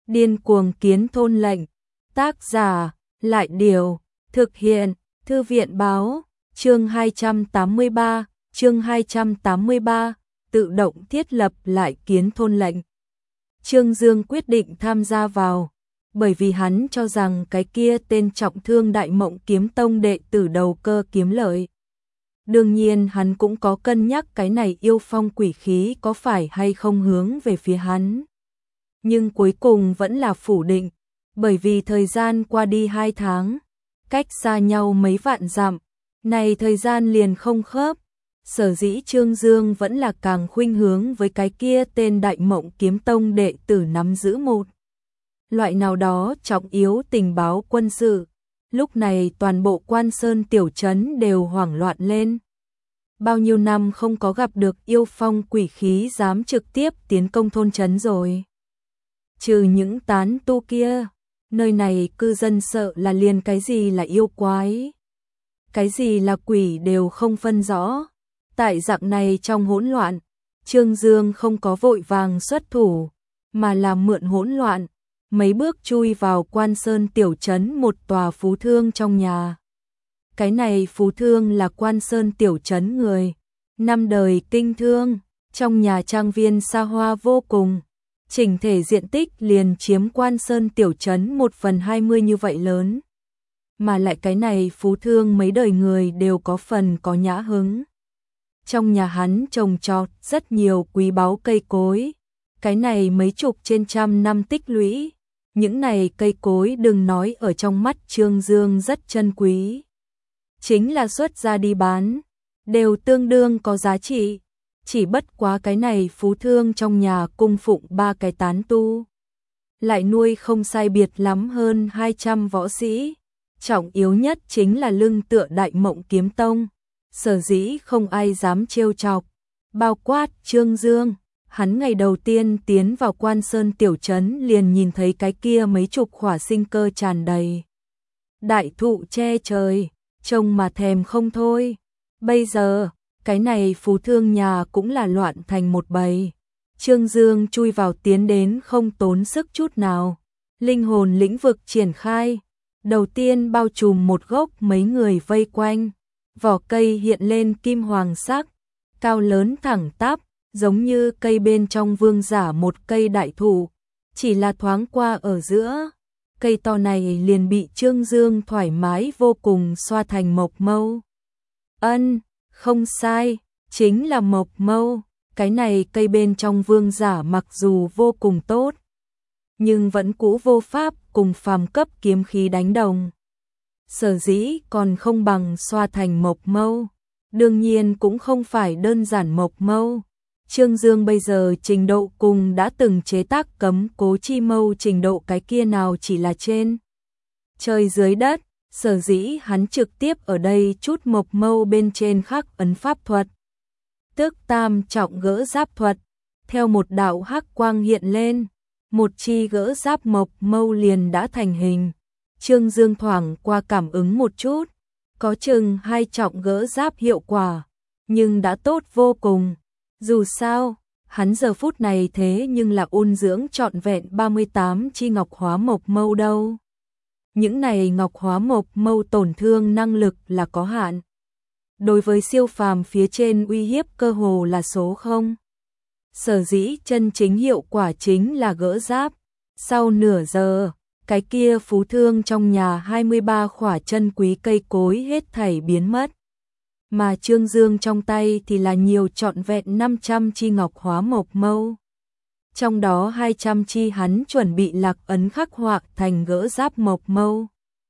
Điên cuồng kiến thôn lệnh. Tác giả, Lại Điều, thực hiện, Thư viện báo, chương 283, tự động thiết lập lại kiến thôn lệnh. Trương Dương quyết định tham gia vào, bởi vì hắn cho rằng cái kia tên trọng thương Đại Mộng Kiếm Tông đệ tử đầu cơ kiếm lợi. Đương nhiên hắn cũng có cân nhắc cái này yêu phong quỷ khí có phải hay không hướng về phía hắn. Nhưng cuối cùng vẫn là phủ định, bởi vì thời gian qua đi 2 tháng, cách xa nhau mấy vạn dặm, này thời gian liền không khớp. Sở dĩ Trương Dương vẫn là càng khuynh hướng với cái kia tên Đại Mộng Kiếm Tông đệ tử nắm giữ một loại nào đó trọng yếu tình báo quân sự. Lúc này toàn bộ Quan Sơn tiểu trấn đều hoảng loạn lên. Bao nhiêu năm không có gặp được yêu phong quỷ khí dám trực tiếp tiến công thôn trấn rồi. Trừ những tán tu kia, nơi này cư dân sợ là liền cái gì là yêu quái, cái gì là quỷ đều không phân rõ. Tại dạng này trong hỗn loạn, Trương Dương không có vội vàng xuất thủ, mà là mượn hỗn loạn, mấy bước chui vào Quan Sơn tiểu trấn một tòa phú thương trong nhà. Cái này phú thương là Quan Sơn tiểu trấn người, 5 đời kinh thương, trong nhà trang viên xa hoa vô cùng, chỉnh thể diện tích liền chiếm Quan Sơn tiểu trấn 1/20 như vậy lớn. Mà lại cái này phú thương mấy đời người đều có phần có nhã hứng. Trong nhà hắn trồng trọt rất nhiều quý báu cây cối, cái này mấy chục trên trăm năm tích lũy, những này cây cối đừng nói ở trong mắt Trương Dương rất chân quý. Chính là xuất ra đi bán, đều tương đương có giá trị, chỉ bất quá cái này phú thương trong nhà cung phụng 3 cái tán tu. Lại nuôi không sai biệt lắm hơn 200 võ sĩ, trọng yếu nhất chính là lưng tựa Đại Mộng Kiếm Tông. Sở dĩ không ai dám trêu chọc, bao quát Trương Dương, hắn ngày đầu tiên tiến vào Quan Sơn tiểu trấn liền nhìn thấy cái kia mấy chục khỏa sinh cơ tràn đầy. Đại thụ che trời, trông mà thèm không thôi. Bây giờ, cái này phú thương nhà cũng là loạn thành một bầy. Trương Dương chui vào tiến đến không tốn sức chút nào. Linh hồn lĩnh vực triển khai, đầu tiên bao trùm một gốc mấy người vây quanh. Vỏ cây hiện lên kim hoàng sắc, cao lớn thẳng tắp, giống như cây bên trong vương giả một cây đại thụ, chỉ là thoáng qua ở giữa, cây to này liền bị Trương Dương thoải mái vô cùng xoa thành mộc mâu. Không sai, chính là mộc mâu, cái này cây bên trong vương giả mặc dù vô cùng tốt, nhưng vẫn cũ vô pháp cùng phàm cấp kiếm khí đánh đồng. Sở dĩ còn không bằng xoa thành mộc mâu, đương nhiên cũng không phải đơn giản mộc mâu. Trương Dương bây giờ trình độ cùng đã từng chế tác cấm cố chi mâu trình độ cái kia nào chỉ là trên trời dưới đất, sở dĩ hắn trực tiếp ở đây chút mộc mâu bên trên khắc ấn pháp thuật. Tức tam trọng gỡ giáp thuật, theo một đạo hắc quang hiện lên, một chi gỡ giáp mộc mâu liền đã thành hình. Trương Dương thoảng qua cảm ứng một chút, có chừng 2 trọng gỡ giáp hiệu quả, nhưng đã tốt vô cùng. Dù sao, hắn giờ phút này thế nhưng là ôn dưỡng trọn vẹn 38 chi ngọc hóa mộc mâu đâu. Những này ngọc hóa mộc mâu tổn thương năng lực là có hạn. Đối với siêu phàm phía trên uy hiếp cơ hồ là số 0. Sở dĩ chân chính hiệu quả chính là gỡ giáp. Sau nửa giờ, cái kia phú thương trong nhà 23 khỏa chân quý cây cối hết thảy biến mất. Mà Trương Dương trong tay thì là nhiều trọn vẹn 500 chi ngọc hóa mộc mâu. Trong đó 200 chi hắn chuẩn bị lạc ấn khắc họa thành gỡ giáp mộc mâu.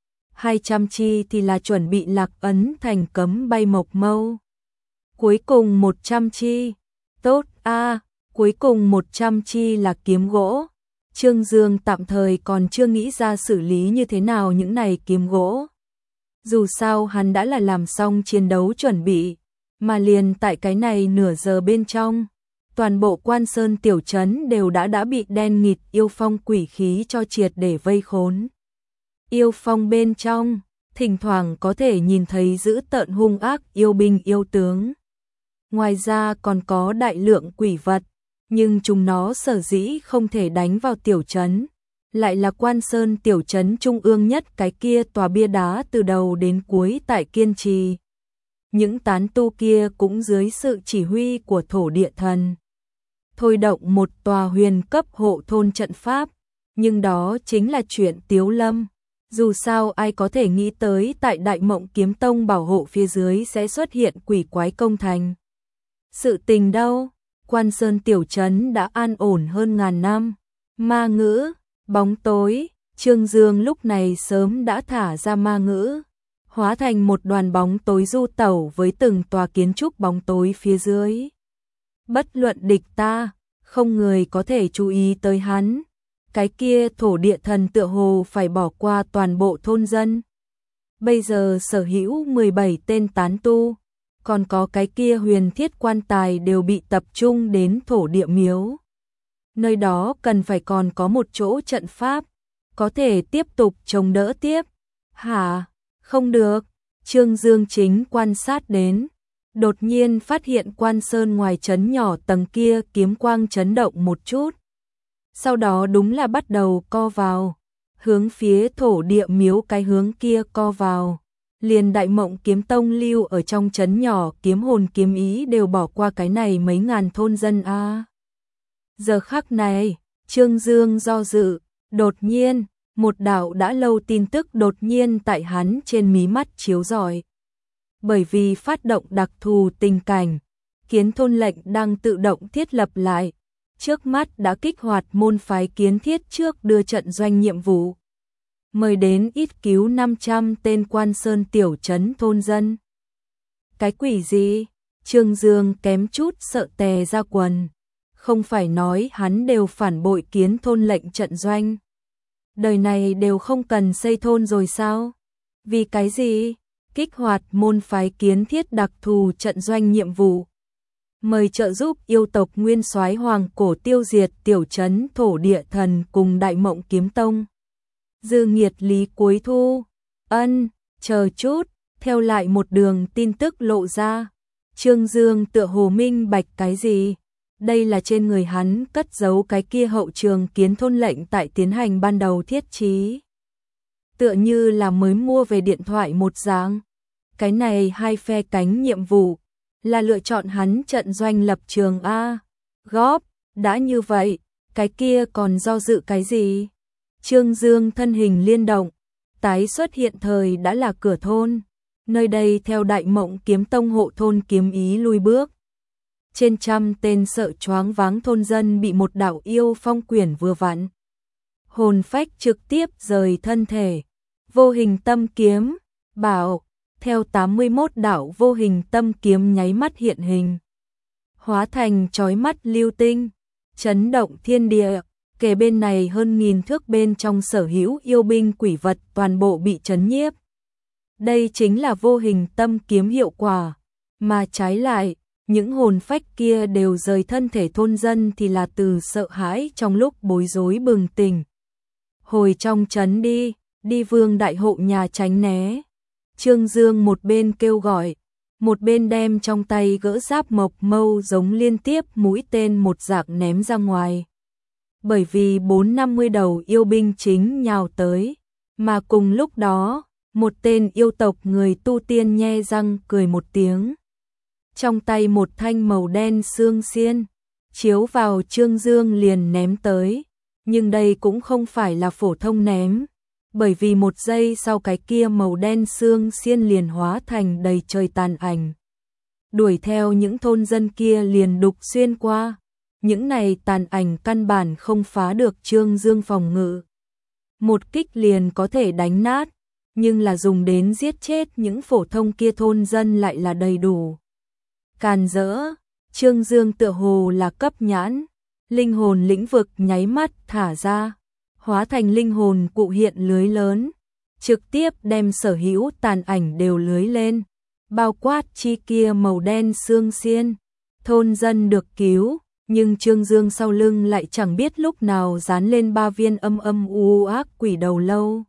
200 chi thì là chuẩn bị lạc ấn thành cấm bay mộc mâu. Cuối cùng 100 chi. Tốt cuối cùng 100 chi là kiếm gỗ. Trương Dương tạm thời còn chưa nghĩ ra xử lý như thế nào những này kiếm gỗ. Dù sao hắn đã là làm xong chiến đấu chuẩn bị, mà liền tại cái này nửa giờ bên trong, toàn bộ Quan Sơn tiểu trấn đều đã bị đen nghịt yêu phong quỷ khí cho triệt để vây khốn. Yêu phong bên trong, thỉnh thoảng có thể nhìn thấy dữ tợn hung ác yêu binh yêu tướng. Ngoài ra còn có đại lượng quỷ vật, nhưng chúng nó sở dĩ không thể đánh vào tiểu trấn, lại là Quan Sơn tiểu trấn trung ương nhất cái kia tòa bia đá từ đầu đến cuối tại kiên trì. Những tán tu kia cũng dưới sự chỉ huy của thổ địa thần thôi động một tòa huyền cấp hộ thôn trận pháp, nhưng đó chính là chuyện Tiếu Lâm. Dù sao ai có thể nghĩ tới tại Đại Mộng Kiếm Tông bảo hộ phía dưới sẽ xuất hiện quỷ quái công thành. Sự tình đâu, Quan Sơn tiểu trấn đã an ổn hơn ngàn năm. Ma ngữ, bóng tối, Trương Dương lúc này sớm đã thả ra ma ngữ, hóa thành một đoàn bóng tối du tẩu với từng tòa kiến trúc bóng tối phía dưới. Bất luận địch ta, không người có thể chú ý tới hắn. Cái kia thổ địa thần tựa hồ phải bỏ qua toàn bộ thôn dân. Bây giờ sở hữu 17 tên tán tu, còn có cái kia huyền thiết quan tài đều bị tập trung đến thổ địa miếu. Nơi đó cần phải còn có một chỗ trận pháp, có thể tiếp tục chống đỡ tiếp. Hả? Không được. Trương Dương chính quan sát đến, đột nhiên phát hiện Quan Sơn ngoài trấn nhỏ tầng kia kiếm quang chấn động một chút. Sau đó đúng là bắt đầu co vào, hướng phía thổ địa miếu cái hướng kia co vào. Liền Đại Mộng Kiếm Tông lưu ở trong trấn nhỏ kiếm hồn kiếm ý đều bỏ qua cái này mấy ngàn thôn dân a. Giờ khắc này, Trương Dương do dự, đột nhiên, một đạo đã lâu tin tức đột nhiên tại hắn trên mí mắt chiếu rọi. Bởi vì phát động đặc thù tình cảnh, Kiến Thôn lệnh đang tự động thiết lập lại, trước mắt đã kích hoạt môn phái kiến thiết trước đưa trận doanh nhiệm vụ. Mời đến ít cứu 500 tên Quan Sơn tiểu trấn thôn dân. Cái quỷ gì? Trương Dương kém chút sợ tè ra quần. Không phải nói hắn đều phản bội Kiến Thôn lệnh trận doanh. Đời này đều không cần xây thôn rồi sao? Vì cái gì? Kích hoạt môn phái kiến thiết đặc thù trận doanh nhiệm vụ. Mời trợ giúp yêu tộc nguyên soái Hoàng Cổ tiêu diệt tiểu trấn thổ địa thần cùng Đại Mộng Kiếm Tông. Dư nghiệt lý cuối thu. Ân, chờ chút, theo lại một đường tin tức lộ ra. Trương Dương tựa hồ minh bạch cái gì? Đây là trên người hắn cất giấu cái kia hậu trường Kiến Thôn lệnh tại tiến hành ban đầu thiết trí. Tựa như là mới mua về điện thoại một dạng. Cái này hai phe cánh nhiệm vụ là lựa chọn hắn trận doanh lập trường A. Góp, đã như vậy, cái kia còn do dự cái gì? Trương Dương thân hình liên động, tái xuất hiện thời đã là cửa thôn. Nơi đây theo Đại Mộng Kiếm Tông hộ thôn kiếm ý lui bước. Trên trăm tên sợ choáng váng thôn dân bị một đạo yêu phong quyển vừa vặn. Hồn phách trực tiếp rời thân thể. Vô hình tâm kiếm, bảo, theo 81 đạo vô hình tâm kiếm nháy mắt hiện hình. Hóa thành chói mắt lưu tinh, chấn động thiên địa, kề bên này hơn 1000 thước bên trong sở hữu yêu binh quỷ vật toàn bộ bị chấn nhiếp. Đây chính là vô hình tâm kiếm hiệu quả, mà trái lại, những hồn phách kia đều rời thân thể thôn dân thì là từ sợ hãi trong lúc bối rối bừng tỉnh. Hồi trong trấn đi, đi Vương đại hộ nhà tránh né. Trương Dương một bên kêu gọi, một bên đem trong tay gỡ giáp mộc mâu giống liên tiếp mũi tên một dạng ném ra ngoài. Bởi vì 450 đầu yêu binh chính nhào tới, mà cùng lúc đó, một tên yêu tộc người tu tiên nhe răng cười một tiếng. Trong tay một thanh màu đen xương xiên, chiếu vào Trương Dương liền ném tới, nhưng đây cũng không phải là phổ thông ném. Bởi vì một giây sau cái kia màu đen xương xiên liền hóa thành đầy trời tàn ảnh. Đuổi theo những thôn dân kia liền đục xuyên qua. Những này tàn ảnh căn bản không phá được Trương Dương phòng ngự. Một kích liền có thể đánh nát, nhưng là dùng đến giết chết những phổ thông kia thôn dân lại là đầy đủ. Càn rỡ, Trương Dương tựa hồ là cấp nhãn, linh hồn lĩnh vực nháy mắt thả ra. Hóa thành linh hồn cụ hiện lưới lớn, trực tiếp đem sở hữu tàn ảnh đều lưới lên, bao quát chi kia màu đen xương xiên. Thôn dân được cứu, nhưng Trương Dương sau lưng lại chẳng biết lúc nào dán lên 3 viên âm âm u ác quỷ đầu lâu.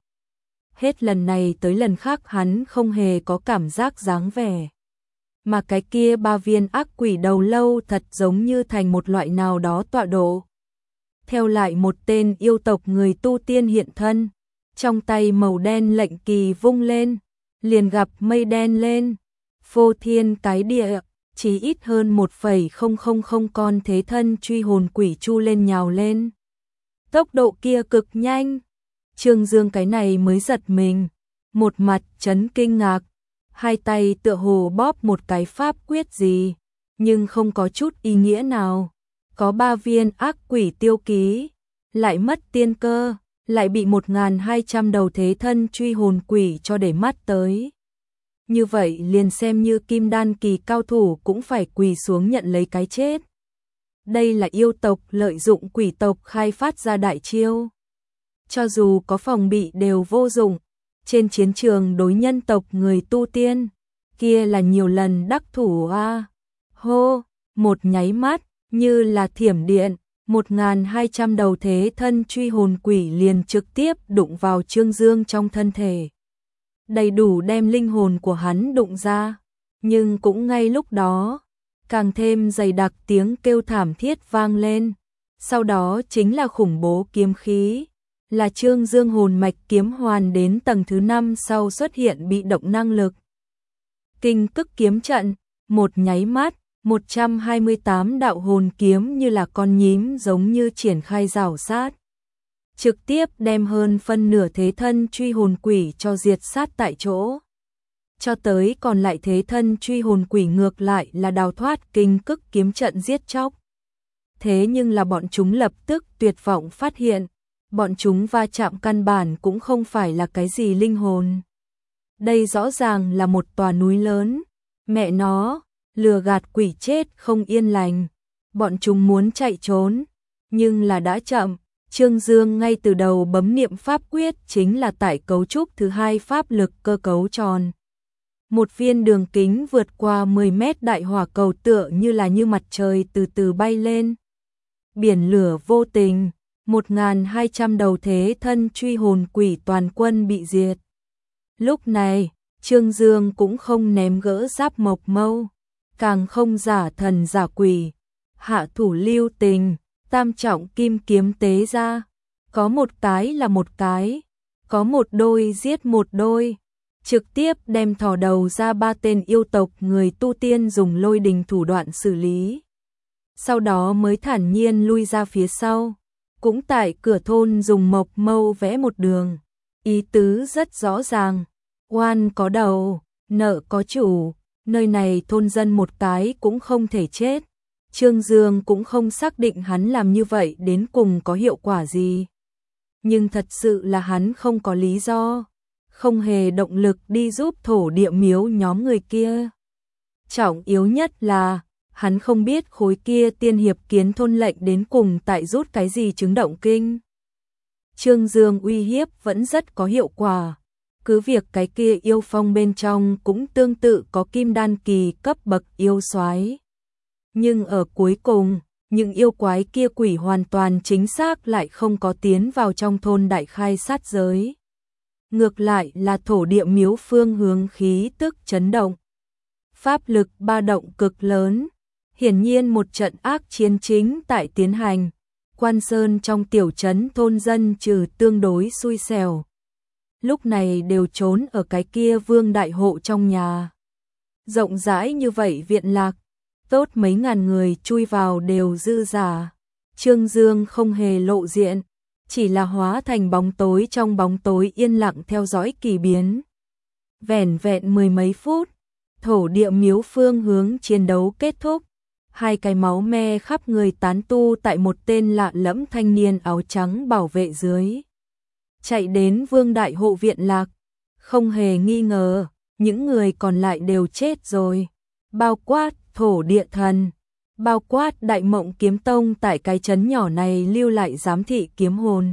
Hết lần này tới lần khác hắn không hề có cảm giác dáng vẻ. Mà cái kia 3 viên ác quỷ đầu lâu thật giống như thành một loại nào đó tọa độ. theo lại một tên yêu tộc người tu tiên hiện thân, trong tay màu đen lệnh kỳ vung lên, liền gặp mây đen lên, phô thiên cái địa, chỉ ít hơn 1,000 con thế thân truy hồn quỷ chu lên nhào lên. Tốc độ kia cực nhanh, Trương Dương cái này mới giật mình, một mặt chấn kinh ngạc, hai tay tựa hồ bóp một cái pháp quyết gì, nhưng không có chút ý nghĩa nào. Có 3 viên ác quỷ tiêu ký, lại mất tiên cơ, lại bị 1.200 đầu thế thân truy hồn quỷ cho để mắt tới. Như vậy liền xem như kim đan kỳ cao thủ cũng phải quỳ xuống nhận lấy cái chết. Đây là yêu tộc lợi dụng quỷ tộc khai phát ra đại chiêu. Cho dù có phòng bị đều vô dụng, trên chiến trường đối nhân tộc người tu tiên, kia là nhiều lần đắc thủ a. Hô, một nháy mắt, như là thiểm điện, 1.200 đầu thế thân truy hồn quỷ liền trực tiếp đụng vào Trương Dương trong thân thể. Đầy đủ đem linh hồn của hắn đụng ra, nhưng cũng ngay lúc đó, càng thêm dày đặc tiếng kêu thảm thiết vang lên. Sau đó chính là khủng bố kiếm khí, là Trương Dương hồn mạch kiếm hoàn đến tầng thứ 5 sau xuất hiện bị động năng lực. Kinh Cức kiếm trận, một nháy mắt, 128 đạo hồn kiếm như là con nhím giống như triển khai rào sát. Trực tiếp đem hơn phân nửa thế thân truy hồn quỷ cho diệt sát tại chỗ. Cho tới còn lại thế thân truy hồn quỷ ngược lại là đào thoát Kinh Cức kiếm trận giết chóc. Thế nhưng là bọn chúng lập tức tuyệt vọng phát hiện, bọn chúng va chạm căn bản cũng không phải là cái gì linh hồn. Đây rõ ràng là một tòa núi lớn, mẹ nó, lừa gạt quỷ chết không yên lành. Bọn chúng muốn chạy trốn, nhưng là đã chậm. Trương Dương ngay từ đầu bấm niệm pháp quyết chính là tại cấu trúc thứ 2 pháp lực cơ cấu tròn. Một viên đường kính vượt qua 10 mét đại hỏa cầu tựa như là như mặt trời từ từ bay lên. Biển lửa vô tình, 1.200 đầu thế thân truy hồn quỷ toàn quân bị diệt. Lúc này, Trương Dương cũng không ném gỡ giáp mộc mâu, càng không giả thần giả quỷ, hạ thủ lưu tình, tam trọng kim kiếm tế ra, có một cái là một cái, có một đôi giết một đôi, trực tiếp đem thò đầu ra 3 tên yêu tộc người tu tiên dùng lôi đình thủ đoạn xử lý. Sau đó mới thản nhiên lui ra phía sau, cũng tại cửa thôn dùng mộc mâu vẽ một đường, ý tứ rất rõ ràng, oan có đầu, nợ có chủ, nơi này thôn dân một cái cũng không thể chết. Trương Dương cũng không xác định hắn làm như vậy đến cùng có hiệu quả gì. Nhưng thật sự là hắn không có lý do, không hề động lực đi giúp thổ địa miếu nhóm người kia. Trọng yếu nhất là, hắn không biết khối kia tiên hiệp kiến thôn lệnh đến cùng tại rút cái gì chứng động kinh. Trương Dương uy hiếp vẫn rất có hiệu quả. Cứ việc cái kia yêu phong bên trong cũng tương tự có kim đan kỳ cấp bậc yêu soái. Nhưng ở cuối cùng, những yêu quái kia quỷ hoàn toàn chính xác lại không có tiến vào trong thôn đại khai sát giới. Ngược lại là thổ địa miếu phương hướng khí tức chấn động. Pháp lực ba động cực lớn, hiển nhiên một trận ác chiến chính tại tiến hành. Quan Sơn trong tiểu trấn thôn dân trừ tương đối xui xẻo, lúc này đều trốn ở cái kia vương đại hộ trong nhà. Rộng rãi như vậy viện lạc, tốt mấy ngàn người chui vào đều dư giả. Trương Dương không hề lộ diện, chỉ là hóa thành bóng tối trong bóng tối yên lặng theo dõi kỳ biến. Vẻn vẹn 10 mấy phút, thổ địa miếu phương hướng chiến đấu kết thúc. 2 cái máu me khắp người tán tu tại một tên lạ lẫm thanh niên áo trắng bảo vệ dưới. Chạy đến vương đại hộ viện lạc, không hề nghi ngờ, những người còn lại đều chết rồi. Bao quát thổ địa thần, bao quát Đại Mộng Kiếm Tông tại cái trấn nhỏ này lưu lại giám thị kiếm hồn.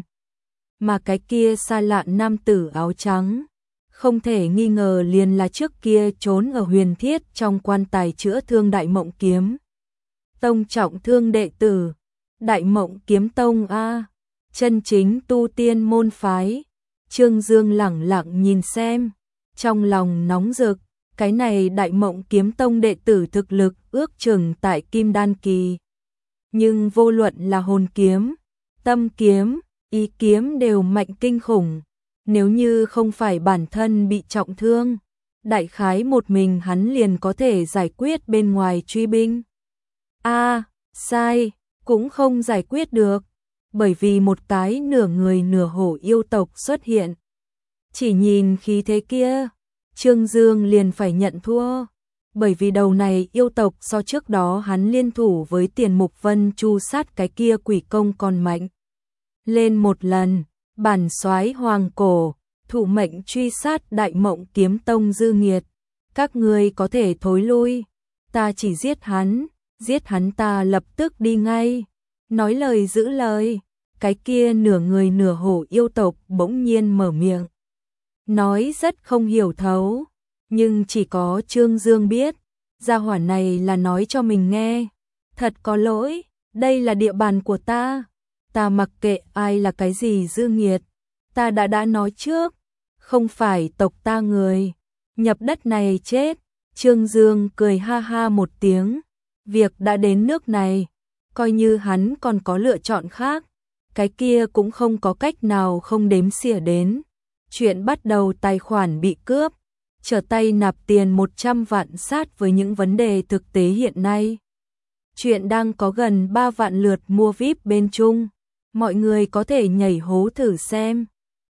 Mà cái kia xa lạ nam tử áo trắng, không thể nghi ngờ liền là trước kia trốn ở Huyền Thiết trong quan tài chữa thương Đại Mộng Kiếm Tông trọng thương đệ tử. Đại Mộng Kiếm Tông a, chân chính tu tiên môn phái. Trương Dương lẳng lặng nhìn xem, trong lòng nóng rực. Cái này Đại Mộng Kiếm Tông đệ tử thực lực ước chừng tại kim đan kỳ. Nhưng vô luận là hồn kiếm, tâm kiếm, ý kiếm đều mạnh kinh khủng. Nếu như không phải bản thân bị trọng thương, đại khái một mình hắn liền có thể giải quyết bên ngoài truy binh. Sai, cũng không giải quyết được, bởi vì một cái nửa người nửa hổ yêu tộc xuất hiện. Chỉ nhìn khí thế kia, Trương Dương liền phải nhận thua, bởi vì đầu này yêu tộc so trước đó hắn liên thủ với Tiền Mục Vân chu sát cái kia quỷ công còn mạnh lên một lần. Bản soái hoàng cổ, thủ mệnh truy sát Đại Mộng Kiếm Tông dư nghiệt, các ngươi có thể thối lui, ta chỉ giết hắn ta lập tức đi ngay. Nói lời giữ lời, cái kia nửa người nửa hổ yêu tộc bỗng nhiên mở miệng. Nói rất không hiểu thấu, nhưng chỉ có Trương Dương biết, gia hỏa này là nói cho mình nghe. Thật có lỗi, đây là địa bàn của ta mặc kệ ai là cái gì dư nghiệt, ta đã nói trước, không phải tộc ta người, nhập đất này chết. Trương Dương cười ha ha một tiếng, việc đã đến nước này, coi như hắn còn có lựa chọn khác, cái kia cũng không có cách nào không đếm xỉa đến. Chuyện bắt đầu tài khoản bị cướp, trở tay nạp tiền 100 vạn sát với những vấn đề thực tế hiện nay. Chuyện đang có gần 3 vạn lượt mua VIP bên Trung, mọi người có thể nhảy hố thử xem.